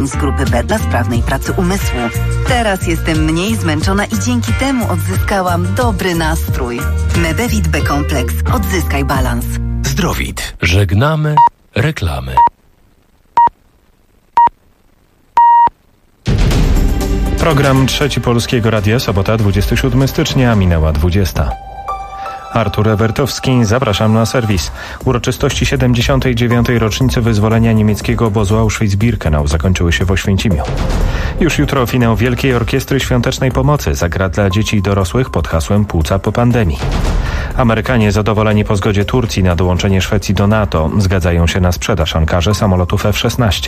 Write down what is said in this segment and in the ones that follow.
witamini z grupy B dla sprawnej pracy umysłu. Teraz jestem mniej zmęczona i dzięki temu odzyskałam dobry nastrój. Medevit B-kompleks. Odzyskaj balans. Zdrowit. Żegnamy reklamy. Program Trzeci Polskiego Radia, sobota 27 stycznia, minęła 20. Artur Ewertowski, zapraszam na serwis. Uroczystości 79. rocznicy wyzwolenia niemieckiego obozu Auschwitz-Birkenau zakończyły się w Oświęcimiu. Już jutro finał Wielkiej Orkiestry Świątecznej Pomocy zagra dla dzieci i dorosłych pod hasłem Płuca po pandemii. Amerykanie, zadowoleni po zgodzie Turcji na dołączenie Szwecji do NATO, zgadzają się na sprzedaż Ankarze samolotów F-16.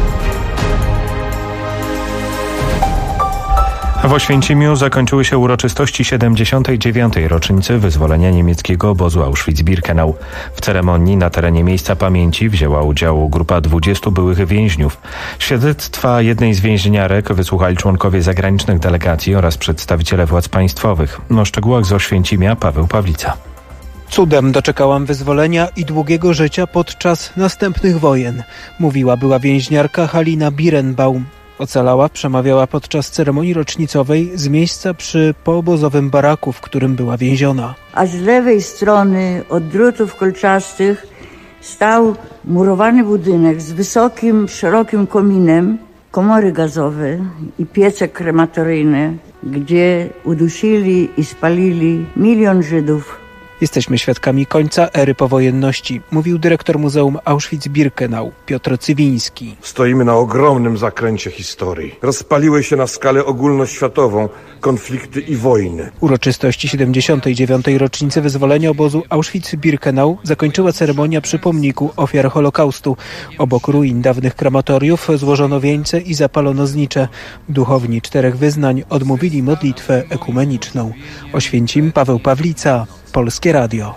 W Oświęcimiu zakończyły się uroczystości 79. rocznicy wyzwolenia niemieckiego obozu Auschwitz-Birkenau. W ceremonii na terenie miejsca pamięci wzięła udział grupa 20 byłych więźniów. Świadectwa jednej z więźniarek wysłuchali członkowie zagranicznych delegacji oraz przedstawiciele władz państwowych. O szczegółach z Oświęcimia Paweł Pawlica. Cudem doczekałam wyzwolenia i długiego życia podczas następnych wojen, mówiła była więźniarka Halina Birenbaum. Ocalała przemawiała podczas ceremonii rocznicowej z miejsca przy poobozowym baraku, w którym była więziona. A z lewej strony od drutów kolczastych stał murowany budynek z wysokim, szerokim kominem, komory gazowe i piece krematoryjne, gdzie udusili i spalili 1 000 000 Żydów. Jesteśmy świadkami końca ery powojenności, mówił dyrektor Muzeum Auschwitz-Birkenau Piotr Cywiński. Stoimy na ogromnym zakręcie historii. Rozpaliły się na skalę ogólnoświatową konflikty i wojny. Uroczystości 79. rocznicy wyzwolenia obozu Auschwitz-Birkenau zakończyła ceremonia przy pomniku ofiar Holokaustu. Obok ruin dawnych krematoriów złożono wieńce i zapalono znicze. Duchowni 4 wyznań odmówili modlitwę ekumeniczną. Oświęcim, Paweł Pawlica, Polskie Radio.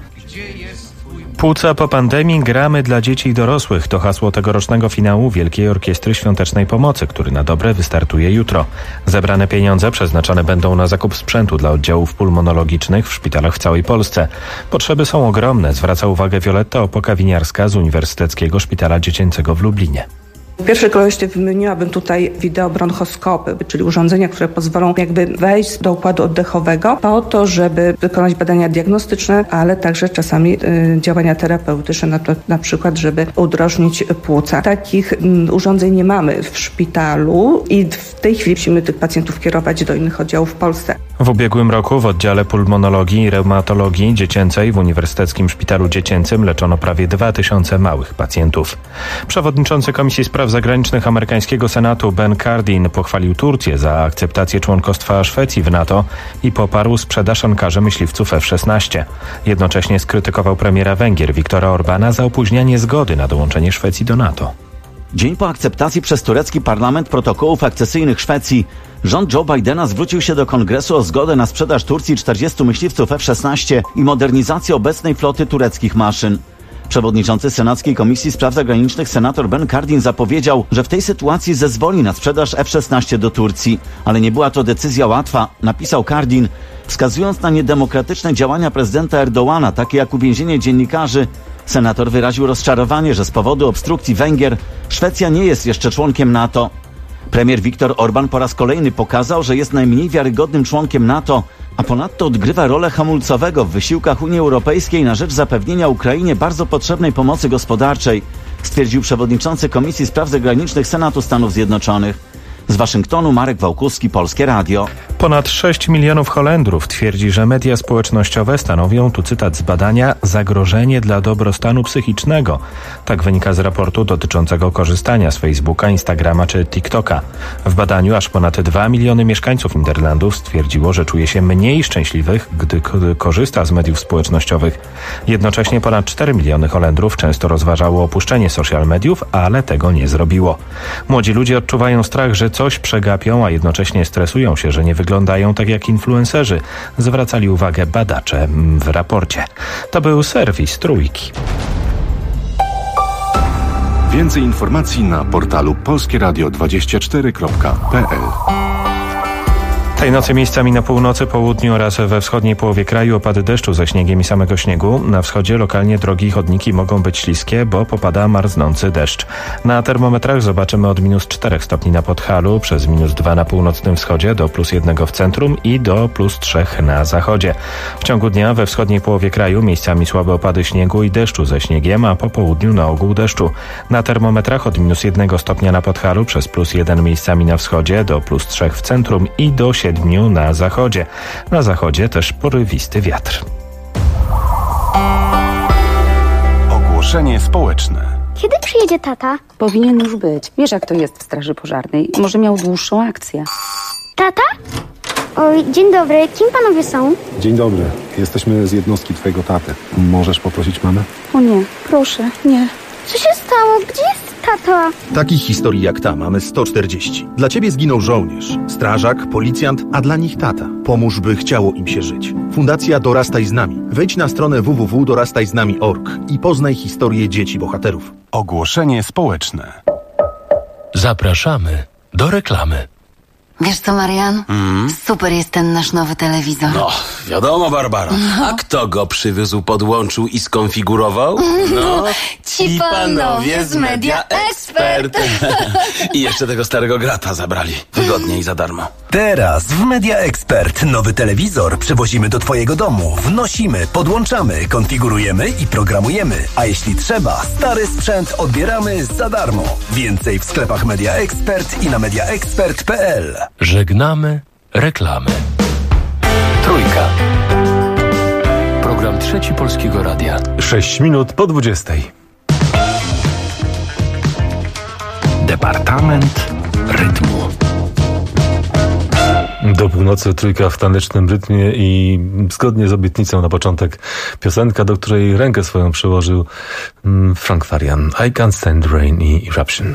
Płuca po pandemii, gramy dla dzieci i dorosłych. To hasło tegorocznego finału Wielkiej Orkiestry Świątecznej Pomocy, który na dobre wystartuje jutro. Zebrane pieniądze przeznaczone będą na zakup sprzętu dla oddziałów pulmonologicznych w szpitalach w całej Polsce. Potrzeby są ogromne, zwraca uwagę Wioletta Opoka-Winiarska z Uniwersyteckiego Szpitala Dziecięcego w Lublinie. W pierwszej kolejności wymieniłabym tutaj wideobronchoskopy, czyli urządzenia, które pozwolą wejść do układu oddechowego po to, żeby wykonać badania diagnostyczne, ale także czasami działania terapeutyczne, na przykład, żeby udrożnić płuca. Takich urządzeń nie mamy w szpitalu i w tej chwili musimy tych pacjentów kierować do innych oddziałów w Polsce. W ubiegłym roku w oddziale pulmonologii i reumatologii dziecięcej w Uniwersyteckim Szpitalu Dziecięcym leczono prawie 2000 małych pacjentów. Przewodniczący Komisji Spraw Zagranicznych amerykańskiego Senatu Ben Cardin pochwalił Turcję za akceptację członkostwa Szwecji w NATO i poparł sprzedaż Ankarze myśliwców F-16. Jednocześnie skrytykował premiera Węgier Viktora Orbana za opóźnianie zgody na dołączenie Szwecji do NATO. Dzień po akceptacji przez turecki parlament protokołów akcesyjnych Szwecji, rząd Joe Bidena zwrócił się do Kongresu o zgodę na sprzedaż Turcji 40 myśliwców F-16 i modernizację obecnej floty tureckich maszyn. Przewodniczący Senackiej Komisji Spraw Zagranicznych senator Ben Cardin zapowiedział, że w tej sytuacji zezwoli na sprzedaż F-16 do Turcji. Ale nie była to decyzja łatwa, napisał Cardin, wskazując na niedemokratyczne działania prezydenta Erdoğana, takie jak uwięzienie dziennikarzy. Senator wyraził rozczarowanie, że z powodu obstrukcji Węgier Szwecja nie jest jeszcze członkiem NATO. Premier Viktor Orbán po raz kolejny pokazał, że jest najmniej wiarygodnym członkiem NATO, a ponadto odgrywa rolę hamulcowego w wysiłkach Unii Europejskiej na rzecz zapewnienia Ukrainie bardzo potrzebnej pomocy gospodarczej, stwierdził przewodniczący Komisji Spraw Zagranicznych Senatu Stanów Zjednoczonych. Z Waszyngtonu Marek Wałkuski, Polskie Radio. Ponad 6 milionów Holendrów twierdzi, że media społecznościowe stanowią, tu cytat z badania, zagrożenie dla dobrostanu psychicznego. Tak wynika z raportu dotyczącego korzystania z Facebooka, Instagrama czy TikToka. W badaniu aż ponad 2 miliony mieszkańców Niderlandów stwierdziło, że czuje się mniej szczęśliwych, gdy korzysta z mediów społecznościowych. Jednocześnie ponad 4 miliony Holendrów często rozważało opuszczenie social mediów, ale tego nie zrobiło. Młodzi ludzie odczuwają strach, że coś przegapią, a jednocześnie stresują się, że nie wyglądają tak jak influencerzy, zwracali uwagę badacze w raporcie. To był serwis Trójki. Więcej informacji na portalu polskieradio24.pl. Tej nocy miejscami na północy, południu oraz we wschodniej połowie kraju opady deszczu ze śniegiem i samego śniegu. Na wschodzie lokalnie drogi i chodniki mogą być śliskie, bo popada marznący deszcz. Na termometrach zobaczymy od -4 stopni na Podhalu, przez -2 na północnym wschodzie, do +1 w centrum i do +3 na zachodzie. W ciągu dnia we wschodniej połowie kraju miejscami słabe opady śniegu i deszczu ze śniegiem, a po południu na ogół deszczu. Na termometrach od -1 stopnia na Podhalu, przez +1 miejscami na wschodzie, do +3 w centrum i do 7 na zachodzie. Na zachodzie też porywisty wiatr. Ogłoszenie społeczne. Kiedy przyjedzie tata? Powinien już być. Wiesz, jak to jest w straży pożarnej. Może miał dłuższą akcję. Tata? Oj, dzień dobry. Kim panowie są? Dzień dobry. Jesteśmy z jednostki twojego taty. Możesz poprosić mamę? O nie, proszę, nie. Co się stało? Gdzie jest tata? Takich historii jak ta mamy 140. Dla ciebie zginął żołnierz, strażak, policjant, a dla nich tata. Pomóż, by chciało im się żyć. Fundacja Dorastaj z nami. Wejdź na stronę www.dorastajznami.org i poznaj historię dzieci bohaterów. Ogłoszenie społeczne. Zapraszamy do reklamy. Wiesz co, Marian? Super jest ten nasz nowy telewizor. No, wiadomo, Barbara. A kto go przywiózł, podłączył i skonfigurował? No, ci panowie z Media Expert. I jeszcze tego starego grata zabrali. Wygodnie i za darmo. Teraz w Media Expert nowy telewizor przywozimy do twojego domu. Wnosimy, podłączamy, konfigurujemy i programujemy. A jeśli trzeba, stary sprzęt odbieramy za darmo. Więcej w sklepach Media Expert i na mediaexpert.pl. Żegnamy reklamy. Trójka. Program Trzeci Polskiego Radia. 6 minut po 20. Departament Rytmu. Do północy trójka w tanecznym rytmie i zgodnie z obietnicą na początek piosenka, do której rękę swoją przyłożył Frank Farian. I Can't Stand Rain i Eruption.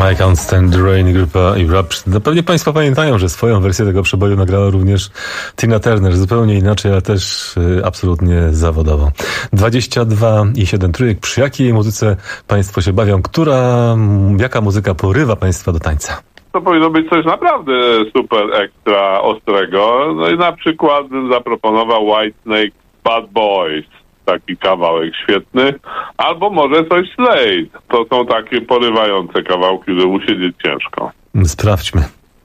I Can't Stand the Rain, grupa Eruption. No pewnie Państwo pamiętają, że swoją wersję tego przeboju nagrała również Tina Turner. Zupełnie inaczej, ale też absolutnie zawodowo. 22,7 trójek. Przy jakiej muzyce Państwo się bawią? Jaka muzyka porywa Państwa do tańca? To powinno być coś naprawdę super ekstra ostrego. No i na przykład bym zaproponował Whitesnake Bad Boys. Taki kawałek świetny. Albo może coś Slade. To są takie porywające kawałki, że usiedzieć ciężko. Sprawdźmy.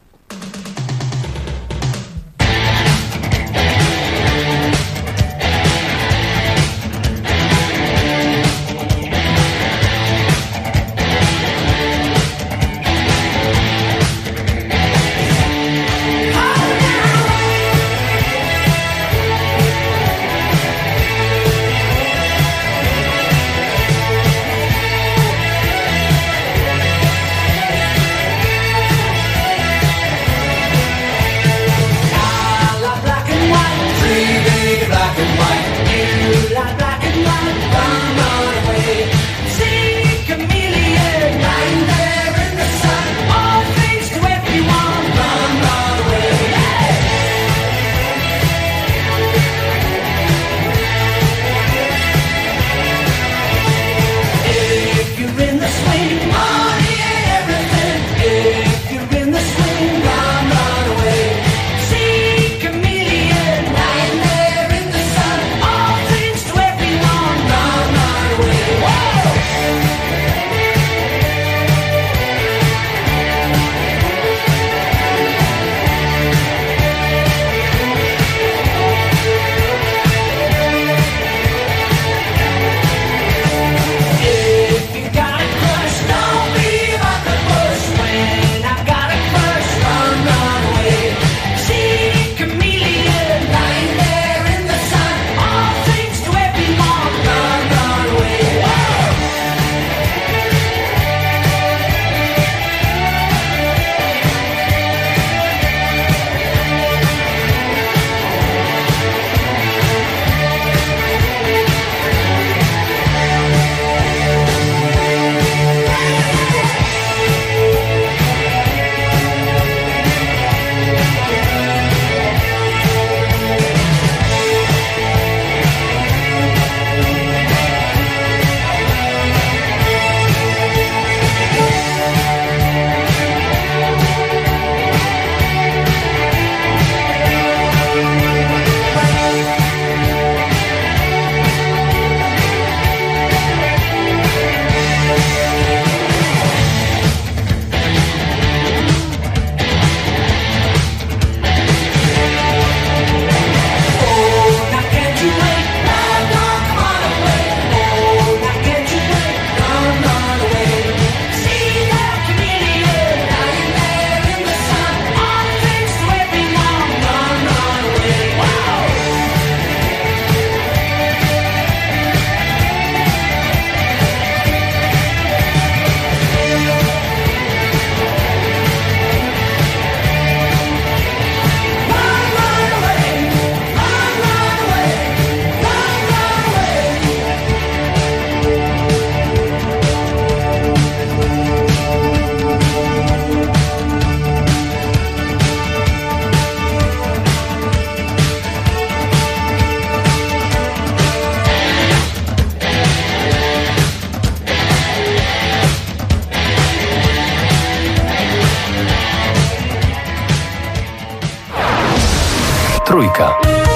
Trójka.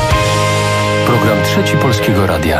Program Trzeci Polskiego Radia.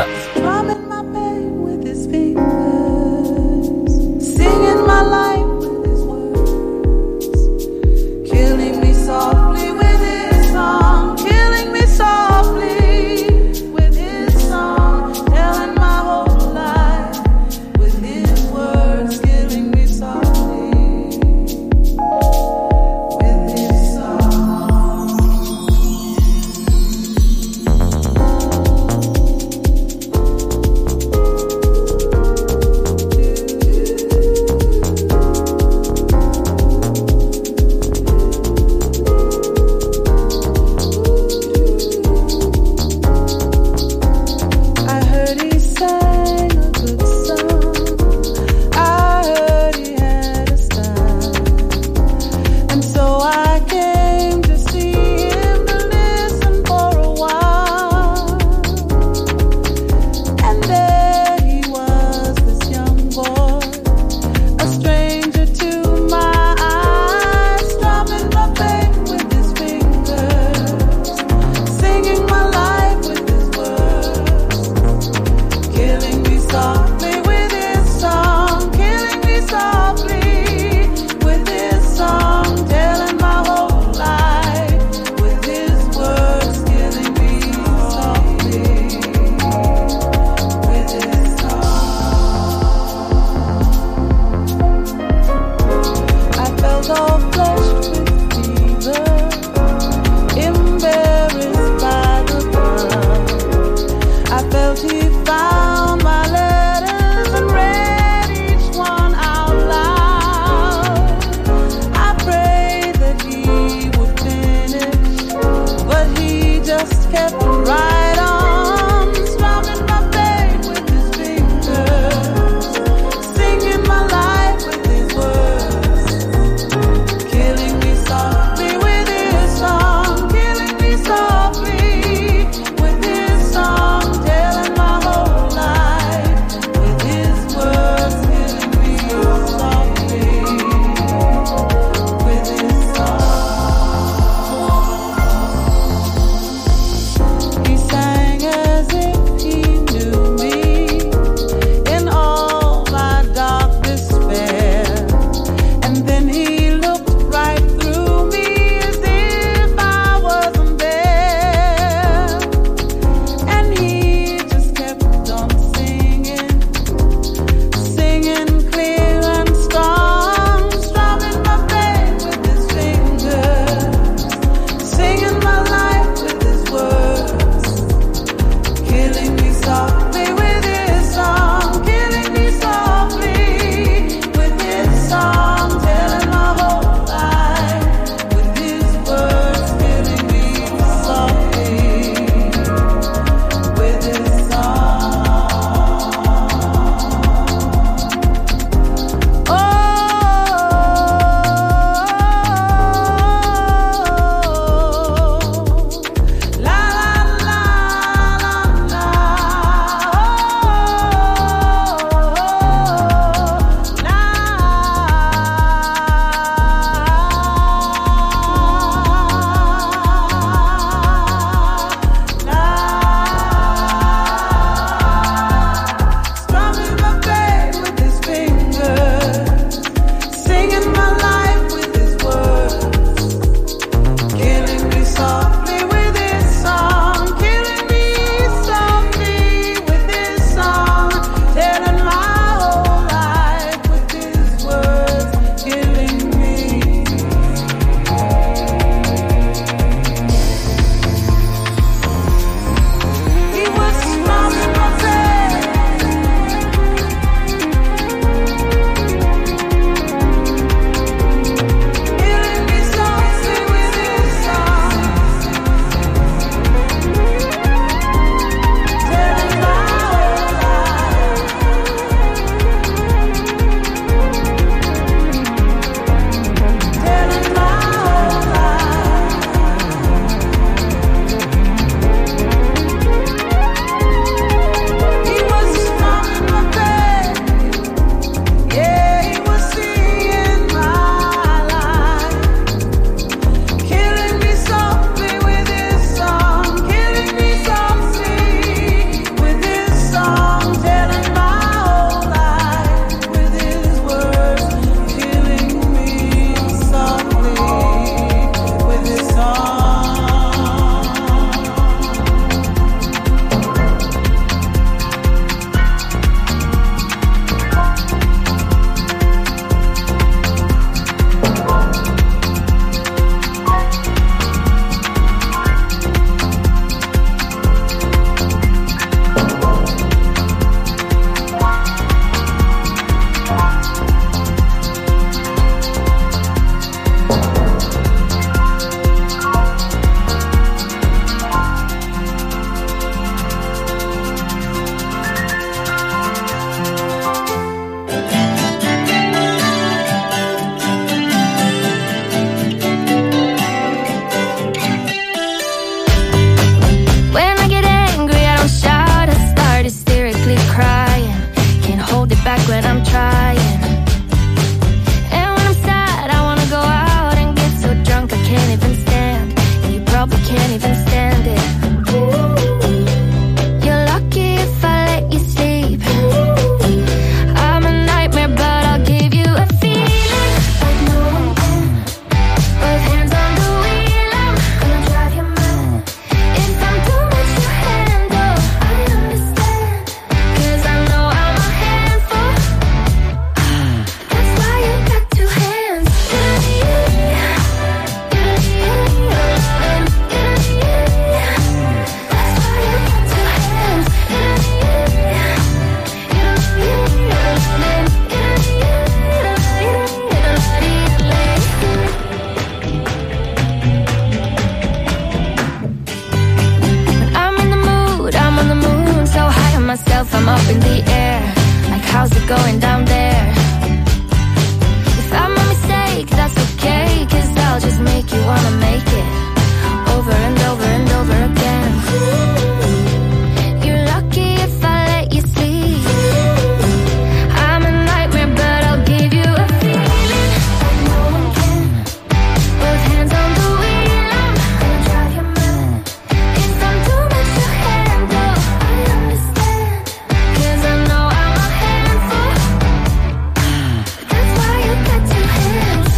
up in the air, like how's it going down there? If I'm a mistake, that's okay, 'cause I'll just make you wanna make it over and over and over again. You're lucky if I let you sleep. I'm a nightmare, but I'll give you a feeling like no one can. Both hands on the wheel, I'm gonna drive you mad. If I'm too much to handle, I understand, 'cause I know I'm a handful. That's why you got two hands.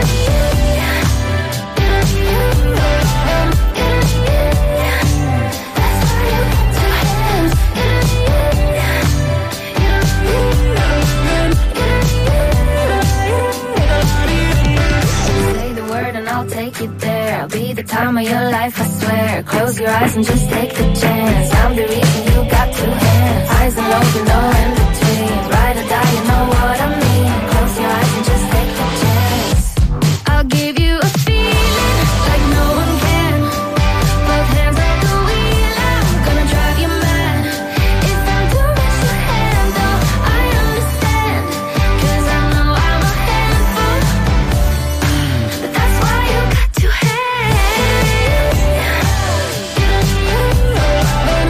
Say the word and I'll take you there. I'll be the time of your life, I swear. Close your eyes and just take the chance. I'm the reason you got two hands. Highs and lows with no in between. Ride or die, you know what I mean. Close your eyes and just take the chance. I'll give you a feeling like no one can. Both hands on the wheel, I'm gonna drive you mad. If I'm too much to handle, I understand, 'cause I know I'm a handful. But that's why you got two hands. That's why you got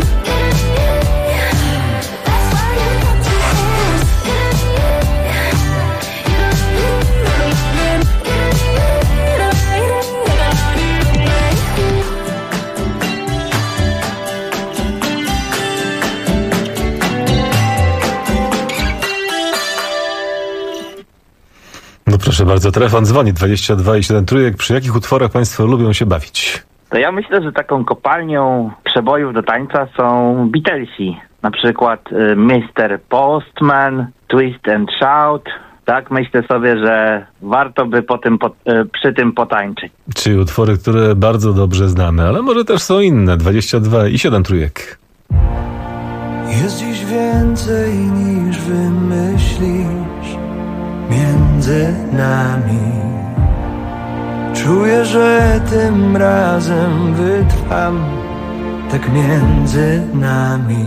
two No proszę bardzo, telefon dzwoni 22 i 7 trójek. Przy jakich utworach państwo lubią się bawić? To ja myślę, że taką kopalnią przebojów do tańca są Beatlesi. Na przykład Mr. Postman, Twist and Shout. Tak, myślę sobie, że warto by przy tym potańczyć. Czyli utwory, które bardzo dobrze znamy, ale może też są inne. 22 i 7 trójek. Jest dziś więcej niż wymyślisz między nami. Czuję, że tym razem wytrwam tak między nami.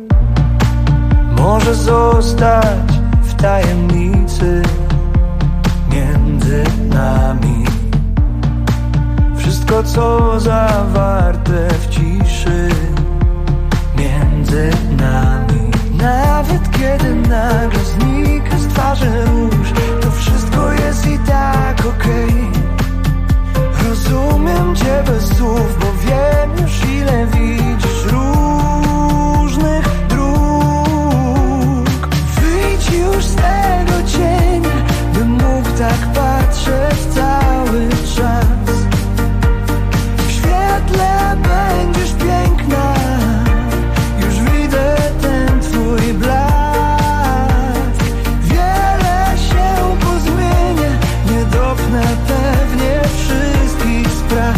Może zostać w tajemnicy między nami. Wszystko, co zawarte w ciszy między nami. Nawet kiedy nagle znika z twarzy róż, to wszystko jest i tak okej. Rozumiem cię bez słów, bo wiem już ile widzisz różnych dróg. Wyjdź już z tego cienia, bym mógł tak patrzeć cały czas. W świetle będziesz piękna, już widzę ten twój blask. Wiele się pozmienia, nie dopnę pewnie wszystkich spraw.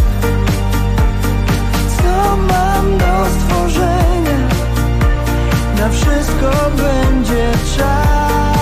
Co mam do stworzenia, na wszystko będzie czas.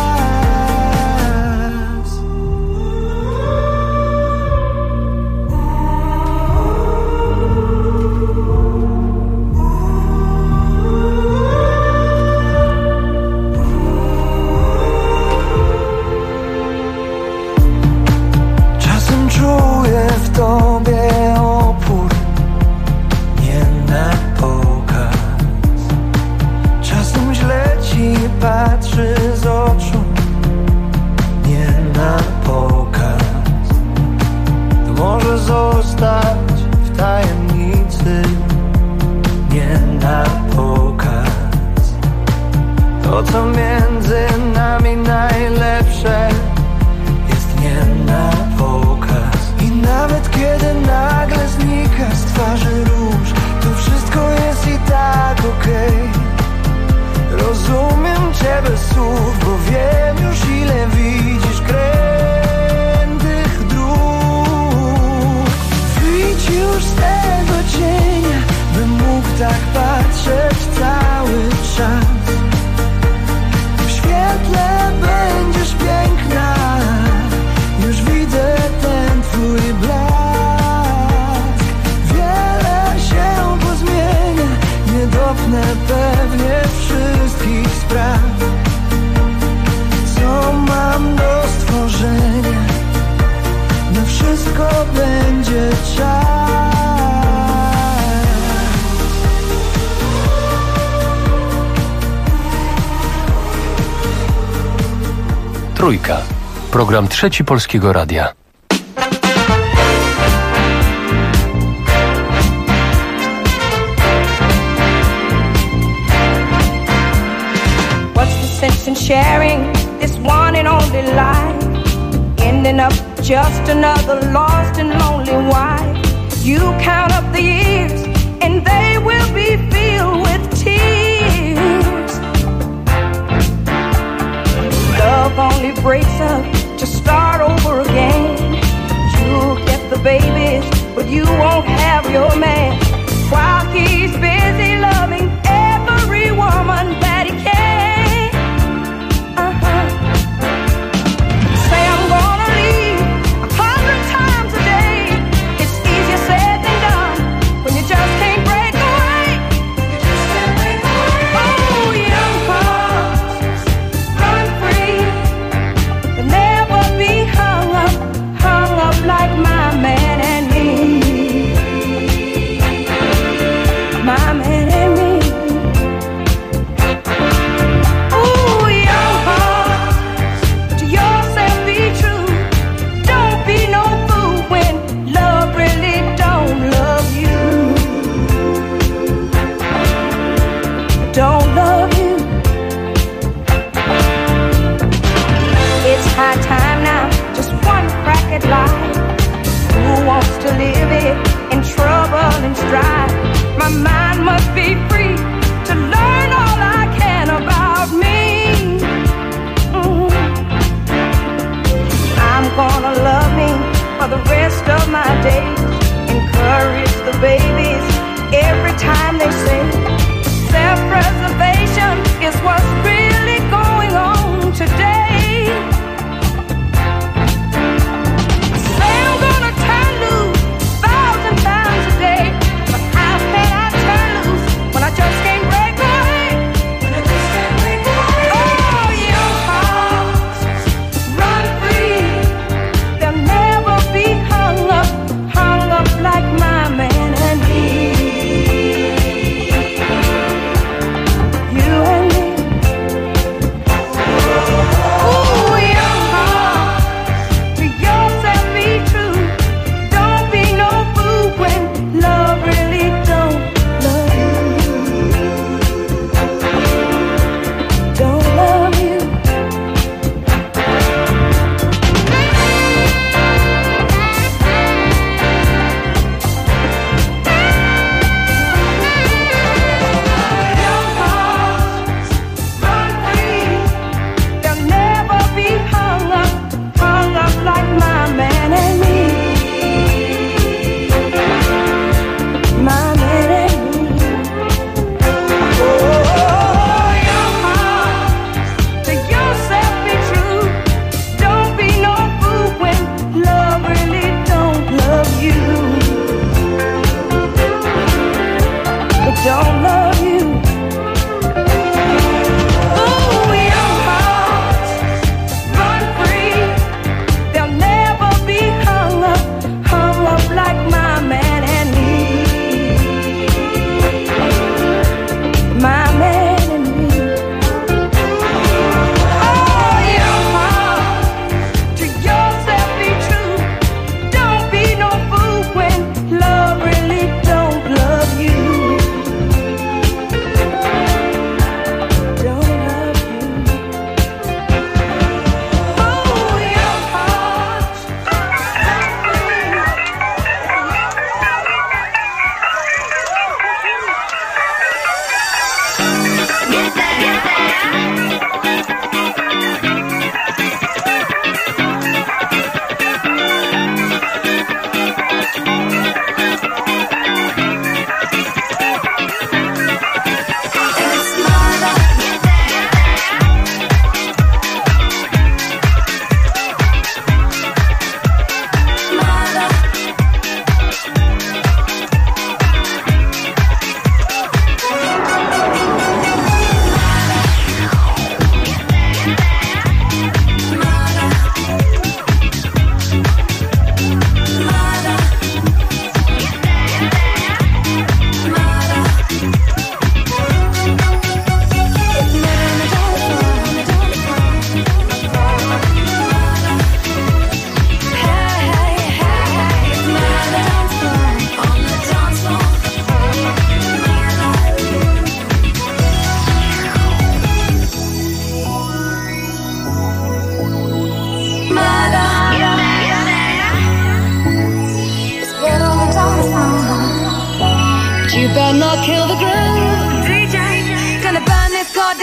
Czasem czuję w tobie opór, nie na pokaz. Czasem źle ci patrzy z oczu, nie na pokaz. To może zostać w tajemnicy, nie na pokaz. To, co między nami najlepsze, jest nie na pokaz. I nawet kiedy nagle znika z twarzy róż, to wszystko jest i tak okej. Rozumiem cię bez słów, bo wiem już ile widzisz krętych dróg. Wyjdź już z tego cienia, bym mógł tak patrzeć cały czas. W świetle będziesz piękna, już widzę ten twój blask. Wiele się pozmienia, nie dopnę pewnie wszystko. wszystkich spraw, co mam do stworzenia. Na wszystko będzie czas. Trójka. Program Trzeci Polskiego Radia. What's the sense in sharing this one and only life? Ending up just another lost and lonely wife. You count up the years and they will be filled with tears. Love only breaks up to start over again. You'll get the babies, but you won't have your man. While he's busy loving every woman that he can. Say I'm gonna leave 100 times a day. It's easier said than done when you just can't break away. Oh, young hearts, run free. You'll never be hung up like my man and me. My man and me. Ooh, young hearts, to yourself be true. Don't be no fool when love really don't love you. Don't love you. It's high time now, just one crack at life. Who wants to live it in trouble and strife? My mind must be free to learn all I can about me. I'm gonna love me for the rest of my days. Encourage the babies every time they say self-preservation is what's really going on today. Say I'm gonna turn loose 1,000 times a day, but how can I turn loose when I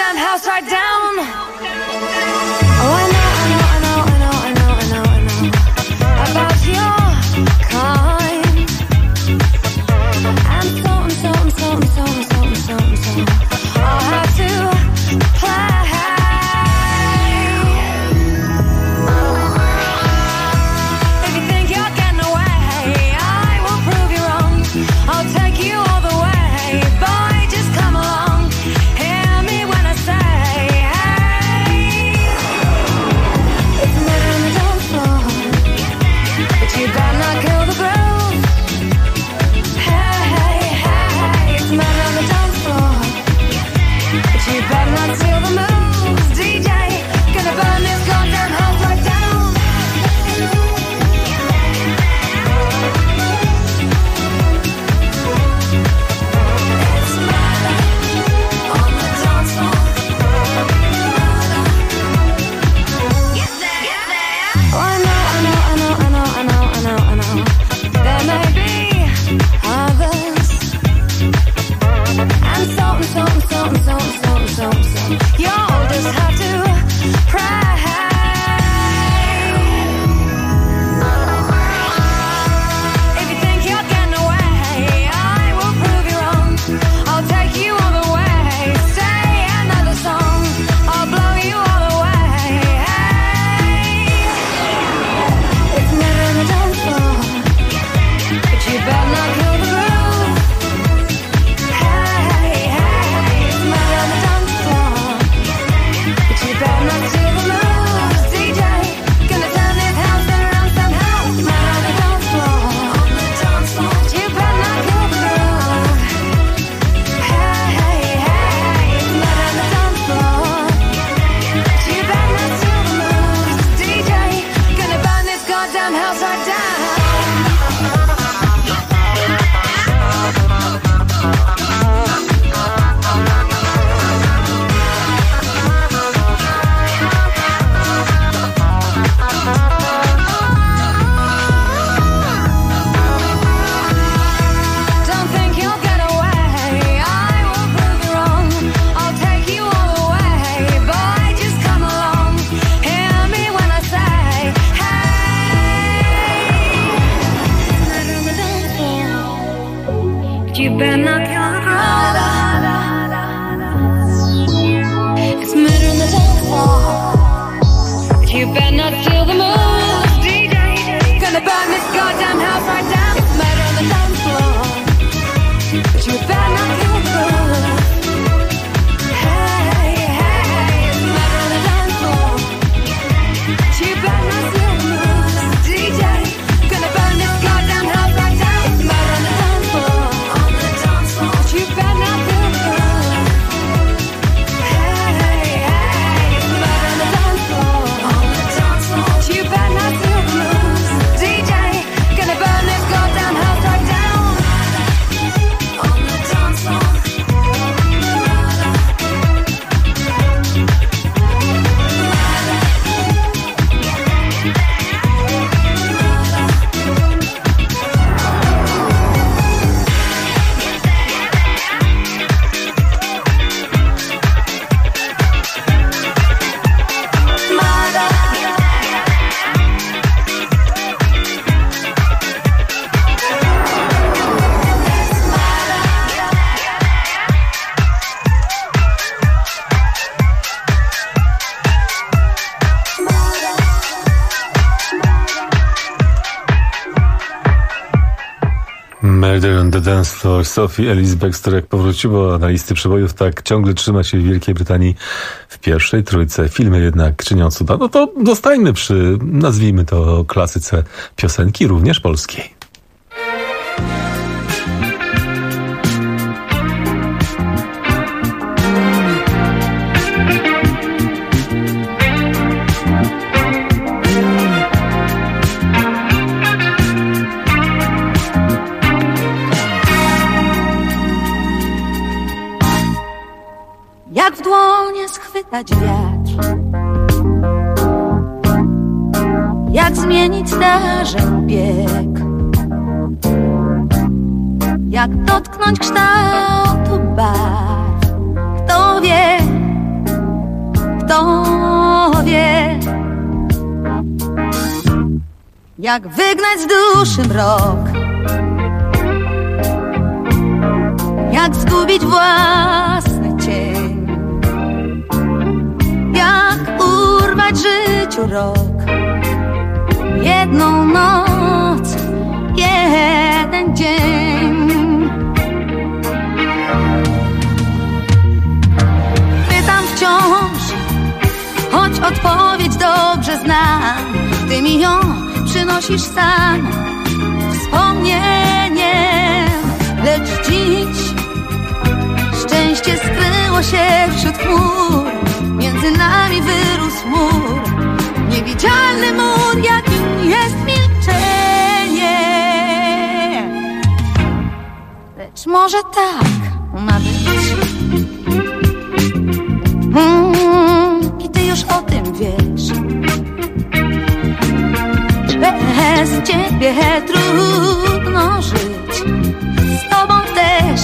goddamn house right down. Oh, I know about your kind. And so I'll have to play. If you think you're getting away, I will prove you wrong. I'll take you all the way, boy, just come along. Hear me when I say, hey. It's a murder on the dance floor, but you better not kill the groove. Hey, it's a murder on the dance floor, but you better not steal the moves. DJ, gonna burn this goddamn house right down. It's murder on the dance floor. Oh, I know. There may be others, and so. You'll just have to pray. If you think you're getting away, I will prove you wrong. I'll take you all the way. Say another song, I'll blow you all away. It's never on the dance floor, but you better not kill the groove. Hey, it's never on the dance floor, but you better not steal the moves. DJ, gonna turn this house around somehow. It's never on the dance floor, but you better not kill the groove. Hey, it's never on the dance floor, but you better not steal the moves. DJ, gonna burn this goddamn house right down. Don't think you'll get away, I will prove you wrong. I'll take you all the way, boy, just come along. Hear me when I say, hey. It's not on the dance floor, but you better not kill the crowd. It's murder on the dance floor, but you better not steal the moves. DJ, gonna burn this goddamn house right down. It's murder on the dance floor, but you better not kill the groove. Hey, it's murder on the dance floor, but you better not steal the moves. DJ, gonna burn this goddamn house right down. It's murder on the dance floor, but you better not kill the groove. Hey, it's murder on the dance floor, but you better not steal the moves. DJ, gonna burn this goddamn house right down. On the dance floor. Murder on the Dance Floor, Sophie Ellis Bextor, jak powróciło na listy przebojów, tak ciągle trzyma się w Wielkiej Brytanii w pierwszej trójce. Filmy jednak czynią cuda. No to zostańmy przy, nazwijmy to, klasyce piosenki, również polskiej. Jak w dłonie schwytać wiatr, jak zmienić zdarzeń bieg, jak dotknąć kształtu barw. Kto wie, Jak wygnać z duszy mrok, jak zgubić własny cień, jak urwać życiu rok, jedną noc, jeden dzień. Pytam wciąż, choć odpowiedź dobrze znam, ty mi ją przynosisz sam wspomnieniem, lecz dziś szczęście skryło się wśród chmur, między nami wyrósł mur, niewidzialny mur, jakim jest milczenie. Lecz może tak ma być, i ty już o tym wiesz. Bez ciebie trudno żyć, z tobą też,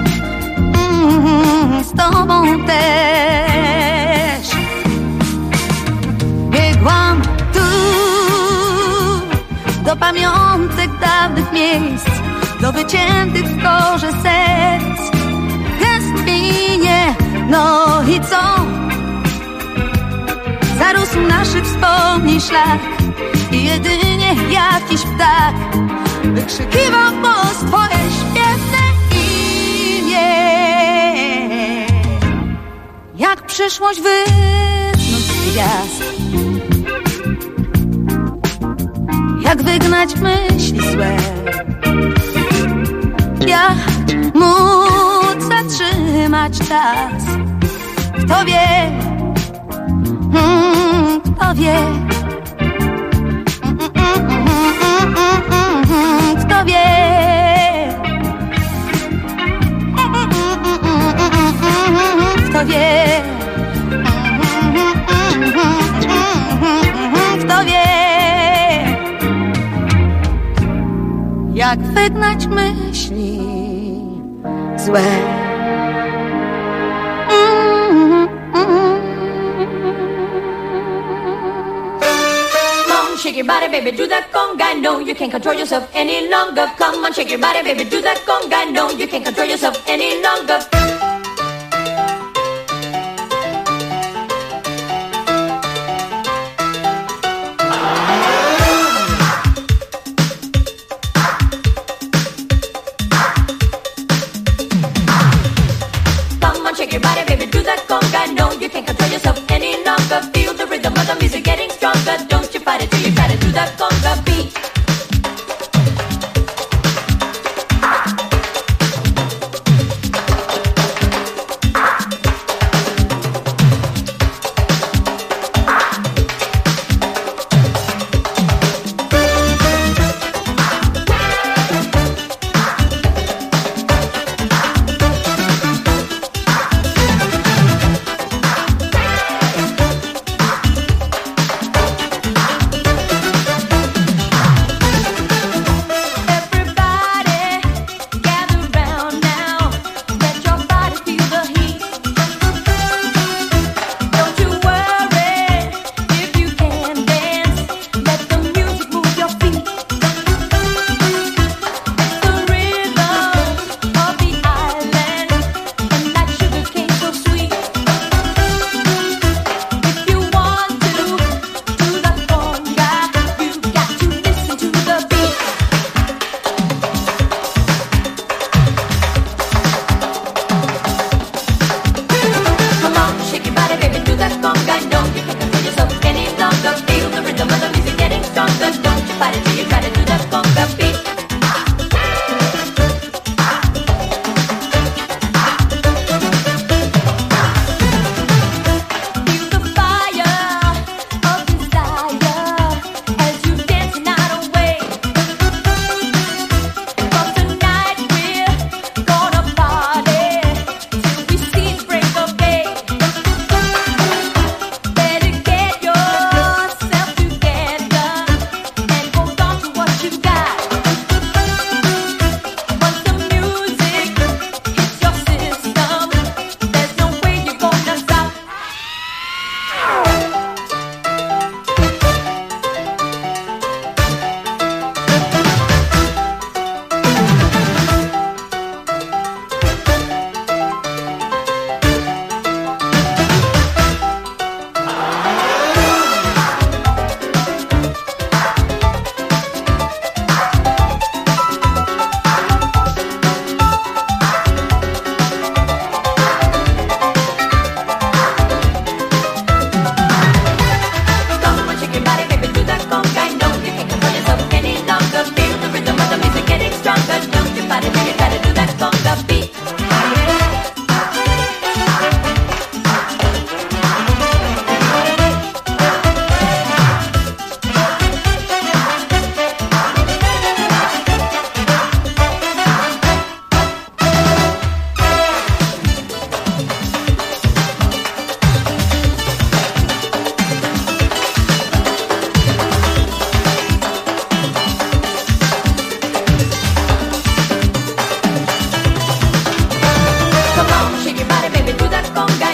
z tobą też. Biegłam tu do pamiątek dawnych miejsc, do wyciętych w korze serc, gest minie, no i co? Zarósł naszych wspomnień szlak i jedynie jakiś ptak wykrzykiwał po swoje śpiewne imię. Jak przyszłość wytnąć z gwiazd, jak wygnać myśli złe, jak móc zatrzymać czas. Kto wie, kto wie, kto wie, kto wie, kto wie, jak wygnać myśli złe. Shake your body, baby, do that conga. No, you can't control yourself any longer. Come on, shake your body, baby, do that conga. No, you can't control yourself any longer. Come on, shake your body, baby, do that conga. No, you can't control yourself any longer. Feel the rhythm of the music getting stronger. Don't you fight it till you try to do that conga beat.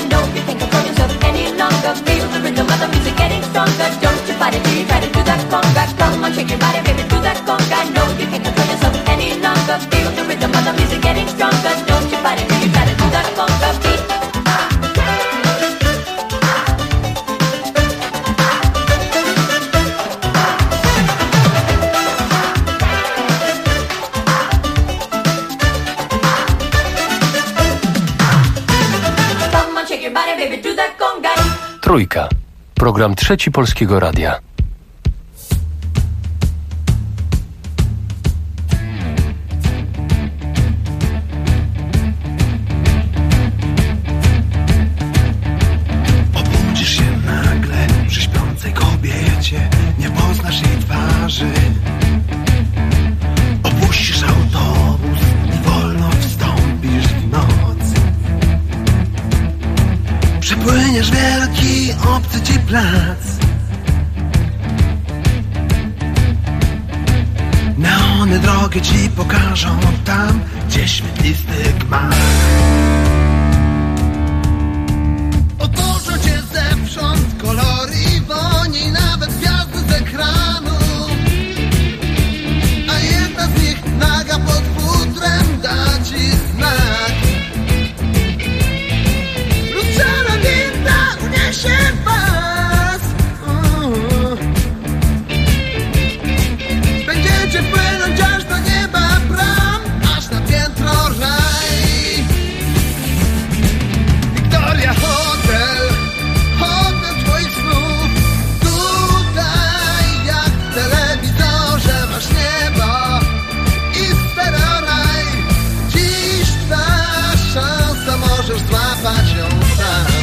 conga. No, you can't control yourself any longer. Feel the rhythm of the music getting stronger. Don't you fight it till you try to do that conga. Come on, shake your body, baby, do that conga. No, you can't control yourself any longer. Feel the rhythm of the music getting stronger. Don't you fight it till you try to do that conga beat. Trójka. Program Trzeci Polskiego Radia. Obudzisz się nagle przy śpiącej kobiecie, nie poznasz jej twarzy. Opuścisz autobus i wolno wstąpisz w noc. Przepłyniesz wielki, obcy ci plac. Neony drogę ci pokażą tam, gdzie świetlisty gmach. Otoczą cię zewsząd kolory i woni, nawet gwiazdy z ekranu. A jedna z nich naga pod futrem da ci znak. Lustrzana winda uniesie was. Będziecie płynąć aż do nieba bram, aż na piętro raj. Victoria Hotel, hotel twoich snów. Tutaj jak w telewizorze masz niebo i stereoraj. Dziś twa szansa, możesz złapać ją sam.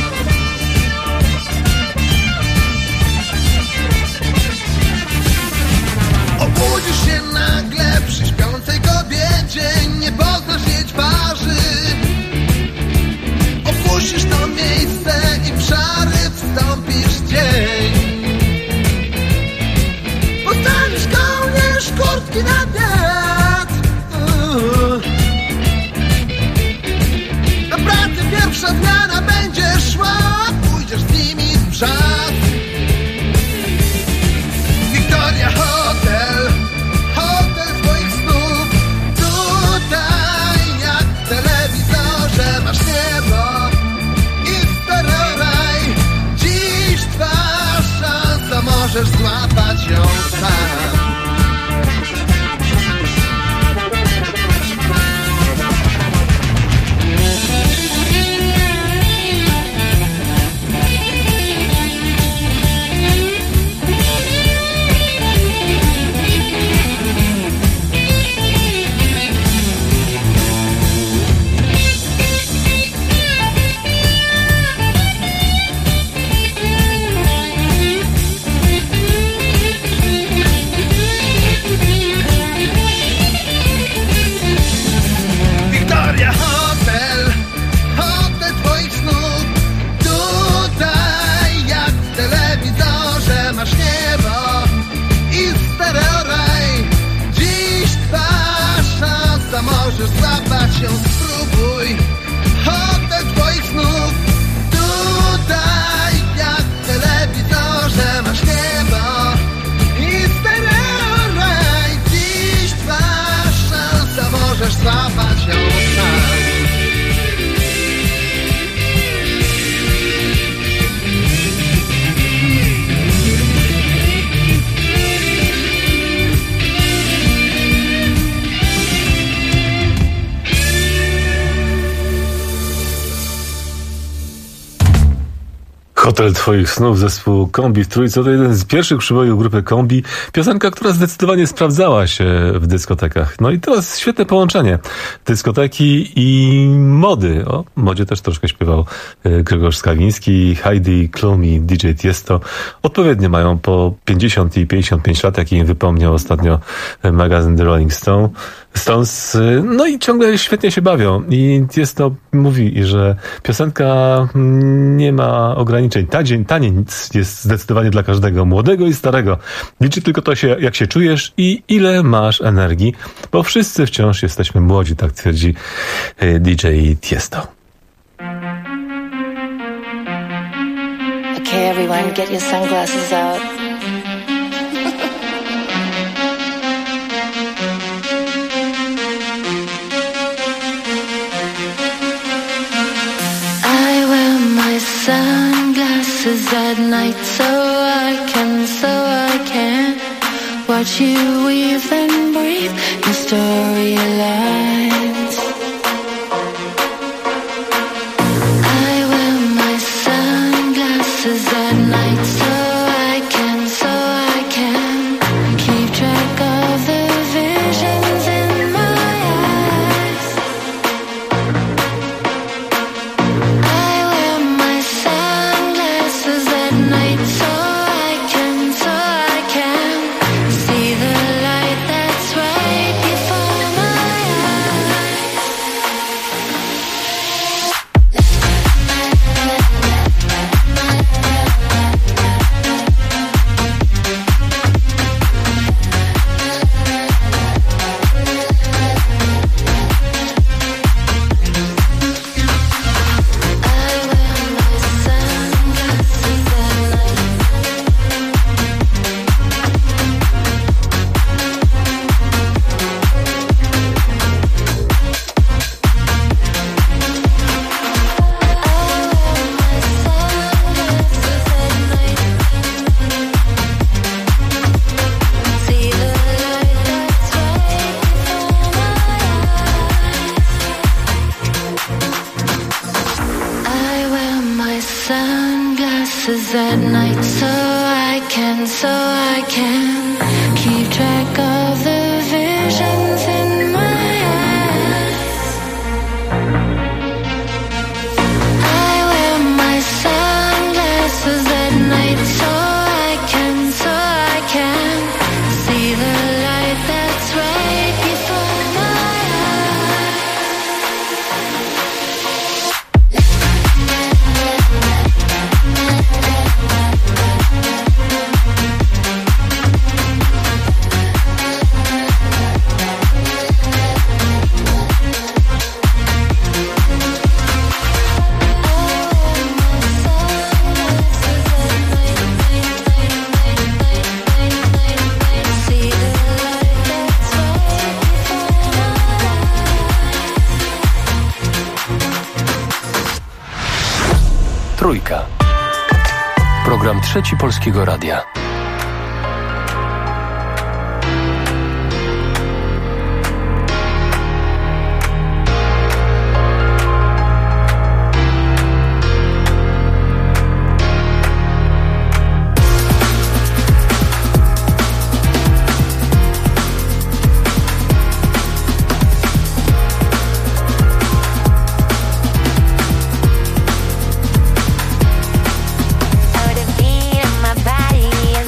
Obudzisz się nagle przy śpiącej kobiecie, nie poznasz jej twarzy. Opuścisz to miejsce i w szary wstąpisz dzień. Postaniesz kołnierz, kurtki na wiatr. Na pracy pierwsza zmiana będzie szła, pójdziesz z nimi w brzeg. Victoria Hotel, hotel twoich snów. Tutaj jak w telewizorze masz niebo i stereoraj. Dziś twa szansa, możesz złapać ją sam. Victoria Hotel, hotel twoich snów. Tutaj jak w telewizorze masz niebo i stereoraj. Dziś twa szansa, możesz złapać ją, spróbuj. Hotel twoich snów. Tutaj jak w telewizorze masz niebo i stereoraj. Dziś twa szansa, możesz złapać ją sam. Hotel twoich snów, zespół Kombi w Trójce. To jeden z pierwszych przybojów grupy Kombi. Piosenka, która zdecydowanie sprawdzała się w dyskotekach. No i teraz świetne połączenie dyskoteki i mody. O modzie też troszkę śpiewał Grzegorz Skawiński, Heidi Klum i DJ Tiesto. Odpowiednio mają po 50 i 55 lat, jak im wypomniał ostatnio magazyn The Rolling Stones. No i ciągle świetnie się bawią. I Tiesto mówi, że piosenka nie ma ograniczeń. Taniec jest zdecydowanie dla każdego, młodego i starego. Liczy tylko to, jak się czujesz i ile masz energii, bo wszyscy wciąż jesteśmy młodzi, tak twierdzi DJ Tiesto. Okay, everyone, get your sunglasses out. I wear my sunglasses at night so I can watch you weave and breathe your storylines. I wear my sunglasses at night so I can keep track of the visions in my eyes. I wear my sunglasses at night so I can see the light that's right before my eyes. I wear my sunglasses at night so I can keep track of the visions in my eyes. I wear my sunglasses at night so I can see the light that's right before my eyes. Trójka. Program Trzeci Polskiego Radia. Oh, the beat of my body is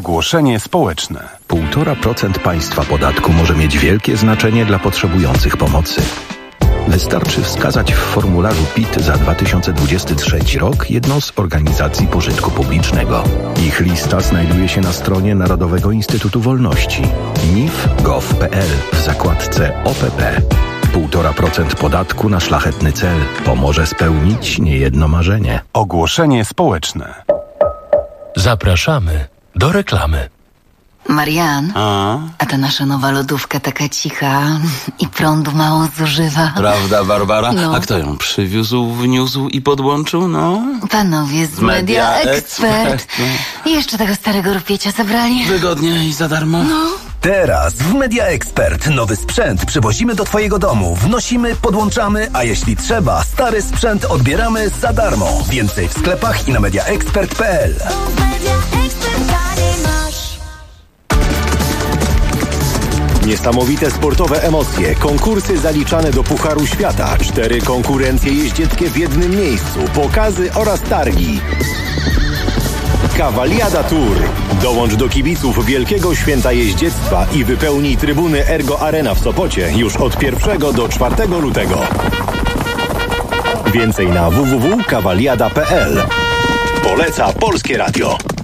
Ogłoszenie społeczne. 1,5% państwa podatku może mieć wielkie znaczenie dla potrzebujących pomocy. Wystarczy wskazać w formularzu PIT za 2023 rok jedną z organizacji pożytku publicznego. Ich lista znajduje się na stronie Narodowego Instytutu Wolności nif.gov.pl w zakładce OPP. 1,5% podatku na szlachetny cel pomoże spełnić niejedno marzenie. Ogłoszenie społeczne. Zapraszamy do reklamy. Marian, a ta nasza nowa lodówka taka cicha i prądu mało zużywa. Prawda, Barbara? No. A kto ją przywiózł, wniósł i podłączył, no? Panowie z Media Expert. I jeszcze tego starego rupiecia zabrali. Wygodnie i za darmo. No. Teraz w Media Expert nowy sprzęt przywozimy do Twojego domu. Wnosimy, podłączamy, a jeśli trzeba, stary sprzęt odbieramy za darmo. Więcej w sklepach i na mediaexpert.pl. Niesamowite sportowe emocje, konkursy zaliczane do Pucharu Świata, 4 konkurencje jeździeckie w jednym miejscu, pokazy oraz targi. Cavaliada Tour. Dołącz do kibiców Wielkiego Święta Jeździectwa i wypełnij trybuny Ergo Arena w Sopocie już od 1 do 4 lutego. Więcej na www.cavaliada.pl. Poleca Polskie Radio.